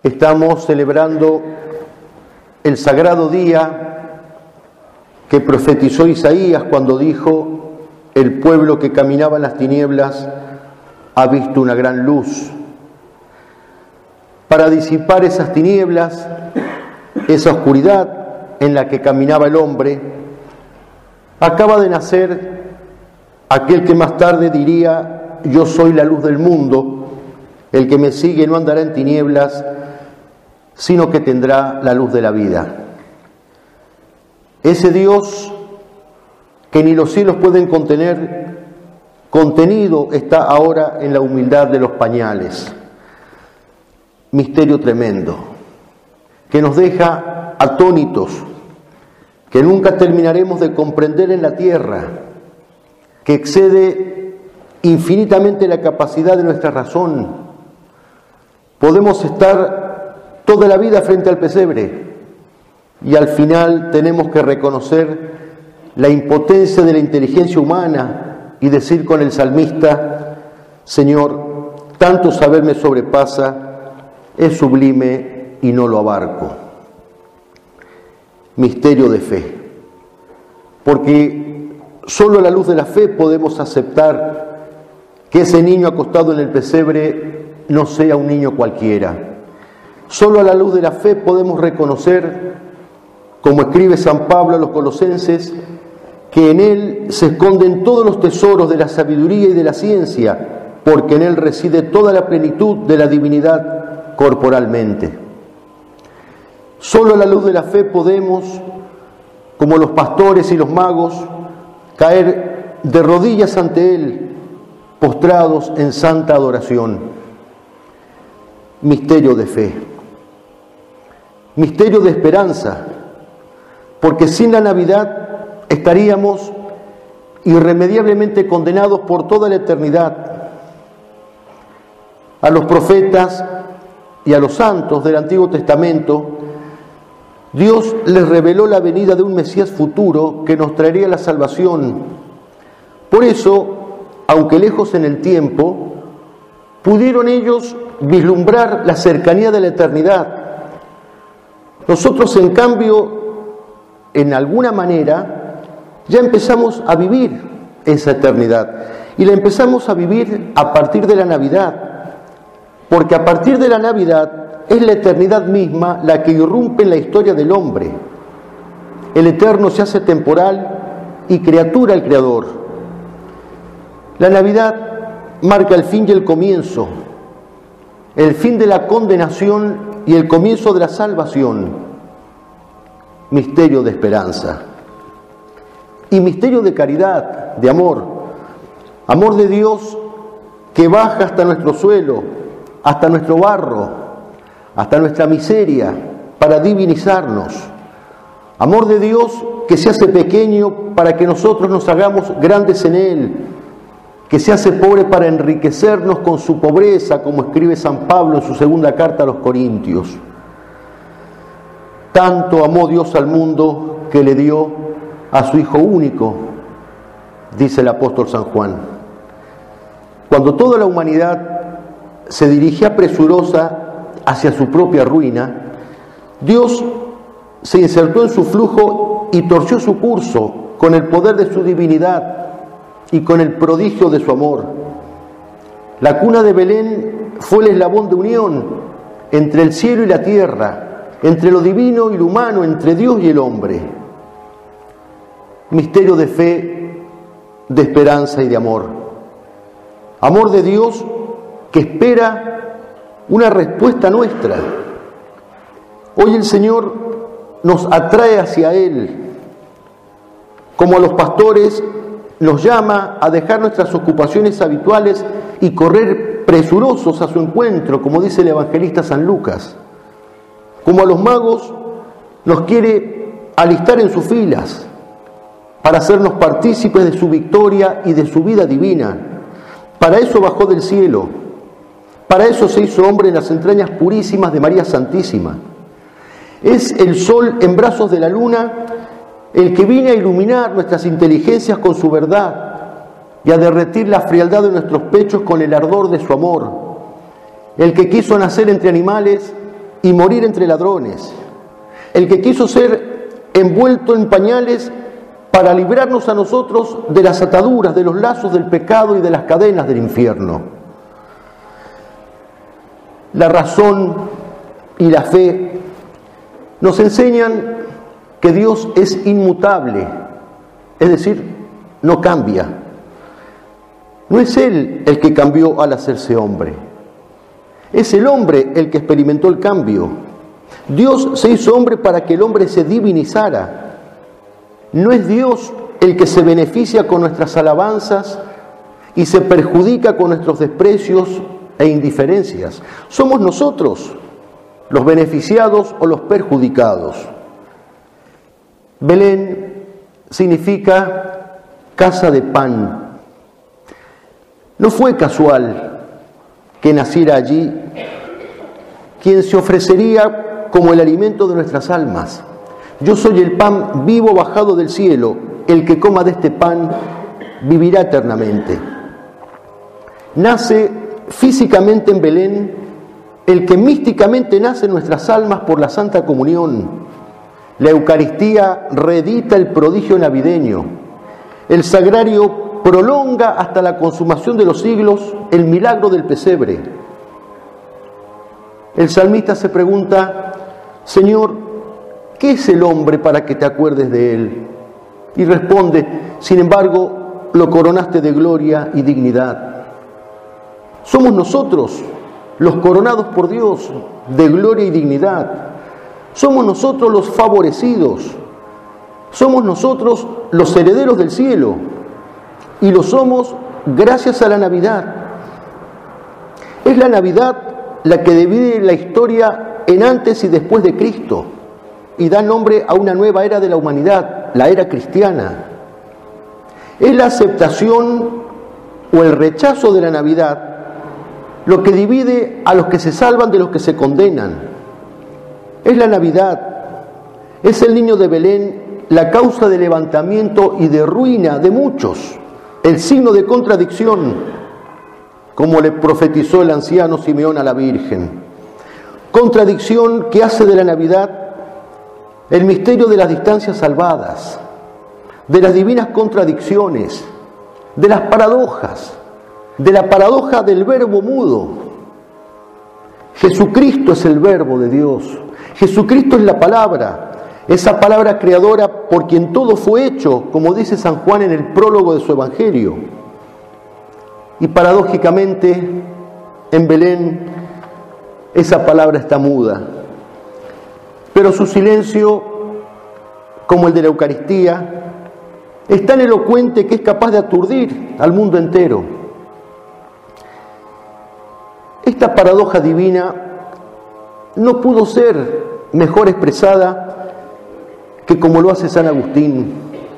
Estamos celebrando el sagrado día que profetizó Isaías cuando dijo: el pueblo que caminaba en las tinieblas ha visto una gran luz. Para disipar esas tinieblas, esa oscuridad en la que caminaba el hombre, acaba de nacer aquel que más tarde diría: yo soy la luz del mundo, el que me sigue no andará en tinieblas, sino que tendrá la luz de la vida. Ese Dios que ni los cielos pueden contener, contenido está ahora en la humildad de los pañales. Misterio tremendo, que nos deja atónitos, que nunca terminaremos de comprender en la tierra, que excede infinitamente la capacidad de nuestra razón. Podemos estar toda la vida frente al pesebre y al final tenemos que reconocer la impotencia de la inteligencia humana y decir con el salmista: Señor, tanto saber me sobrepasa, es sublime y no lo abarco. Misterio de fe, porque solo a la luz de la fe podemos aceptar que ese niño acostado en el pesebre no sea un niño cualquiera. Solo a la luz de la fe podemos reconocer, como escribe San Pablo a los Colosenses, que en Él se esconden todos los tesoros de la sabiduría y de la ciencia, porque en Él reside toda la plenitud de la divinidad corporalmente. Solo a la luz de la fe podemos, como los pastores y los magos, caer de rodillas ante Él, postrados en santa adoración. Misterio de fe. Misterio de esperanza, porque sin la Navidad estaríamos irremediablemente condenados por toda la eternidad. A los profetas y a los santos del Antiguo Testamento, Dios les reveló la venida de un Mesías futuro que nos traería la salvación. Por eso, aunque lejos en el tiempo, pudieron ellos vislumbrar la cercanía de la eternidad. Nosotros, en cambio, en alguna manera, ya empezamos a vivir esa eternidad. Y la empezamos a vivir a partir de la Navidad. Porque a partir de la Navidad es la eternidad misma la que irrumpe en la historia del hombre. El eterno se hace temporal y criatura el Creador. La Navidad marca el fin y el comienzo. El fin de la condenación y el comienzo de la salvación. Misterio de esperanza. Y misterio de caridad, de amor. Amor de Dios que baja hasta nuestro suelo, hasta nuestro barro, hasta nuestra miseria, para divinizarnos. Amor de Dios que se hace pequeño para que nosotros nos hagamos grandes en Él, que se hace pobre para enriquecernos con su pobreza, como escribe San Pablo en su segunda carta a los Corintios. Tanto amó Dios al mundo que le dio a su Hijo único, dice el apóstol San Juan. Cuando toda la humanidad se dirigía presurosa hacia su propia ruina, Dios se insertó en su flujo y torció su curso con el poder de su divinidad y con el prodigio de su amor. La cuna de Belén fue el eslabón de unión entre el cielo y la tierra, entre lo divino y lo humano, entre Dios y el hombre. Misterio de fe, de esperanza y de amor. Amor de Dios que espera una respuesta nuestra. Hoy el Señor nos atrae hacia Él, como a los pastores nos llama a dejar nuestras ocupaciones habituales y correr presurosos a su encuentro, como dice el evangelista San Lucas. Como a los magos nos quiere alistar en sus filas para hacernos partícipes de su victoria y de su vida divina. Para eso bajó del cielo, para eso se hizo hombre en las entrañas purísimas de María Santísima. Es el sol en brazos de la luna el que viene a iluminar nuestras inteligencias con su verdad y a derretir la frialdad de nuestros pechos con el ardor de su amor. El que quiso nacer entre animales y morir entre ladrones, el que quiso ser envuelto en pañales para librarnos a nosotros de las ataduras, de los lazos del pecado y de las cadenas del infierno. La razón y la fe nos enseñan que Dios es inmutable, es decir, no cambia. No es Él el que cambió al hacerse hombre, es el hombre el que experimentó el cambio. Dios se hizo hombre para que el hombre se divinizara. No es Dios el que se beneficia con nuestras alabanzas y se perjudica con nuestros desprecios e indiferencias. Somos nosotros los beneficiados o los perjudicados. Belén significa casa de pan. No fue casual que naciera allí quien se ofrecería como el alimento de nuestras almas. Yo soy el pan vivo bajado del cielo, el que coma de este pan vivirá eternamente. Nace físicamente en Belén el que místicamente nace en nuestras almas por la Santa Comunión. La Eucaristía reedita el prodigio navideño. El sagrario prolonga hasta la consumación de los siglos el milagro del pesebre. El salmista se pregunta: Señor, ¿qué es el hombre para que te acuerdes de él? Y responde: sin embargo, lo coronaste de gloria y dignidad. Somos nosotros los coronados por Dios de gloria y dignidad. Somos nosotros los favorecidos. Somos nosotros los herederos del cielo. Y lo somos gracias a la Navidad. Es la Navidad la que divide la historia en antes y después de Cristo y da nombre a una nueva era de la humanidad, la era cristiana. Es la aceptación o el rechazo de la Navidad lo que divide a los que se salvan de los que se condenan. Es la Navidad, es el niño de Belén la causa de levantamiento y de ruina de muchos, el signo de contradicción, como le profetizó el anciano Simeón a la Virgen. Contradicción que hace de la Navidad el misterio de las distancias salvadas, de las divinas contradicciones, de las paradojas, de la paradoja del verbo mudo. Jesucristo es el verbo de Dios. Jesucristo es la palabra, esa palabra creadora por quien todo fue hecho, como dice San Juan en el prólogo de su Evangelio. Y paradójicamente, en Belén, esa palabra está muda. Pero su silencio, como el de la Eucaristía, es tan elocuente que es capaz de aturdir al mundo entero. Esta paradoja divina no pudo ser mejor expresada que como lo hace San Agustín.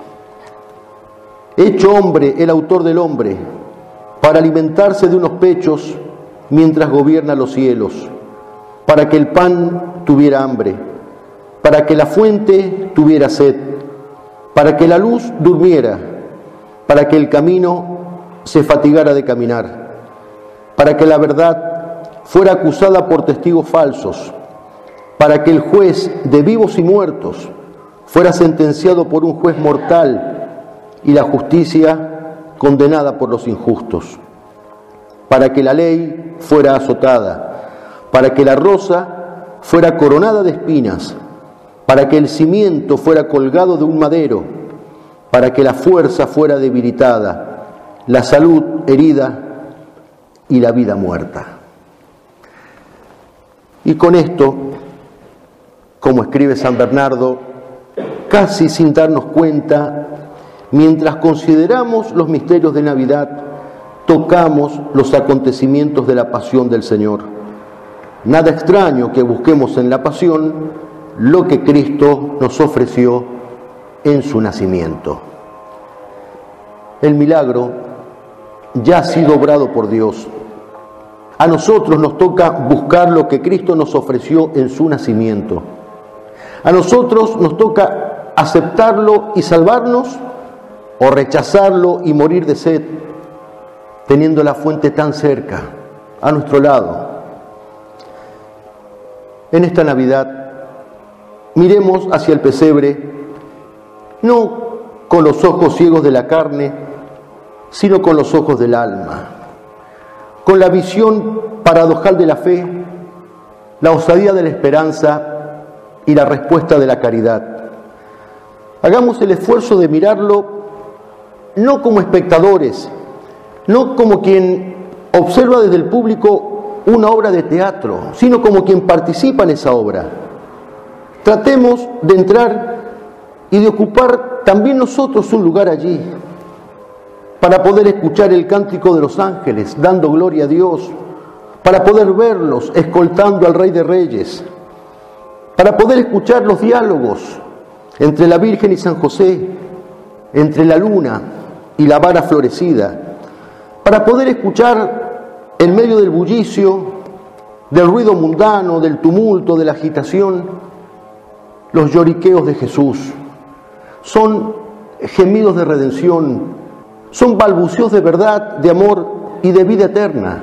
Hecho hombre, el autor del hombre, para alimentarse de unos pechos mientras gobierna los cielos, para que el pan tuviera hambre, para que la fuente tuviera sed, para que la luz durmiera, para que el camino se fatigara de caminar, para que la verdad fuera acusada por testigos falsos, para que el juez de vivos y muertos fuera sentenciado por un juez mortal y la justicia condenada por los injustos, para que la ley fuera azotada, para que la rosa fuera coronada de espinas, para que el cimiento fuera colgado de un madero, para que la fuerza fuera debilitada, la salud herida y la vida muerta. Y con esto, como escribe San Bernardo, casi sin darnos cuenta, mientras consideramos los misterios de Navidad, tocamos los acontecimientos de la pasión del Señor. Nada extraño que busquemos en la pasión lo que Cristo nos ofreció en su nacimiento. El milagro ya ha sido obrado por Dios. A nosotros nos toca buscar lo que Cristo nos ofreció en su nacimiento. A nosotros nos toca aceptarlo y salvarnos, o rechazarlo y morir de sed, teniendo la fuente tan cerca, a nuestro lado. en esta Navidad miremos hacia el pesebre, no con los ojos ciegos de la carne, sino con los ojos del alma, con la visión paradojal de la fe, la osadía de la esperanza y la respuesta de la caridad. Hagamos el esfuerzo de mirarlo no como espectadores, no como quien observa desde el público una obra de teatro, sino como quien participa en esa obra. Tratemos de entrar y de ocupar también nosotros un lugar allí, para poder escuchar el cántico de los ángeles, dando gloria a Dios, para poder verlos escoltando al Rey de Reyes, para poder escuchar los diálogos entre la Virgen y San José, entre la luna y la vara florecida, para poder escuchar en medio del bullicio, del ruido mundano, del tumulto, de la agitación, los lloriqueos de Jesús. Son gemidos de redención, son balbuceos de verdad, de amor y de vida eterna.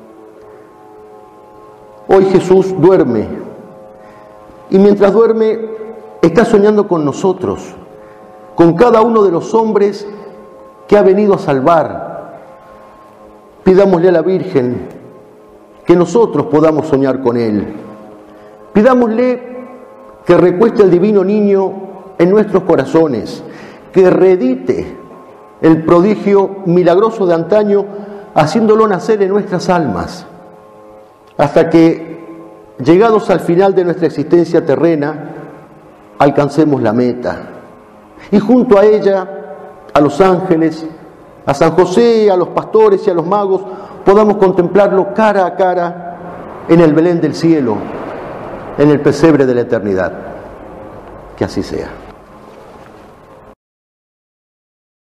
Hoy Jesús duerme, y mientras duerme está soñando con nosotros, con cada uno de los hombres que ha venido a salvar. Pidámosle a la Virgen que nosotros podamos soñar con Él. Pidámosle que recueste al divino niño en nuestros corazones, que reedite el prodigio milagroso de antaño, haciéndolo nacer en nuestras almas, hasta que, llegados al final de nuestra existencia terrena, alcancemos la meta. Y junto a ella, a los ángeles, a San José, a los pastores y a los magos, podamos contemplarlo cara a cara en el Belén del cielo, en el pesebre de la eternidad. Que así sea.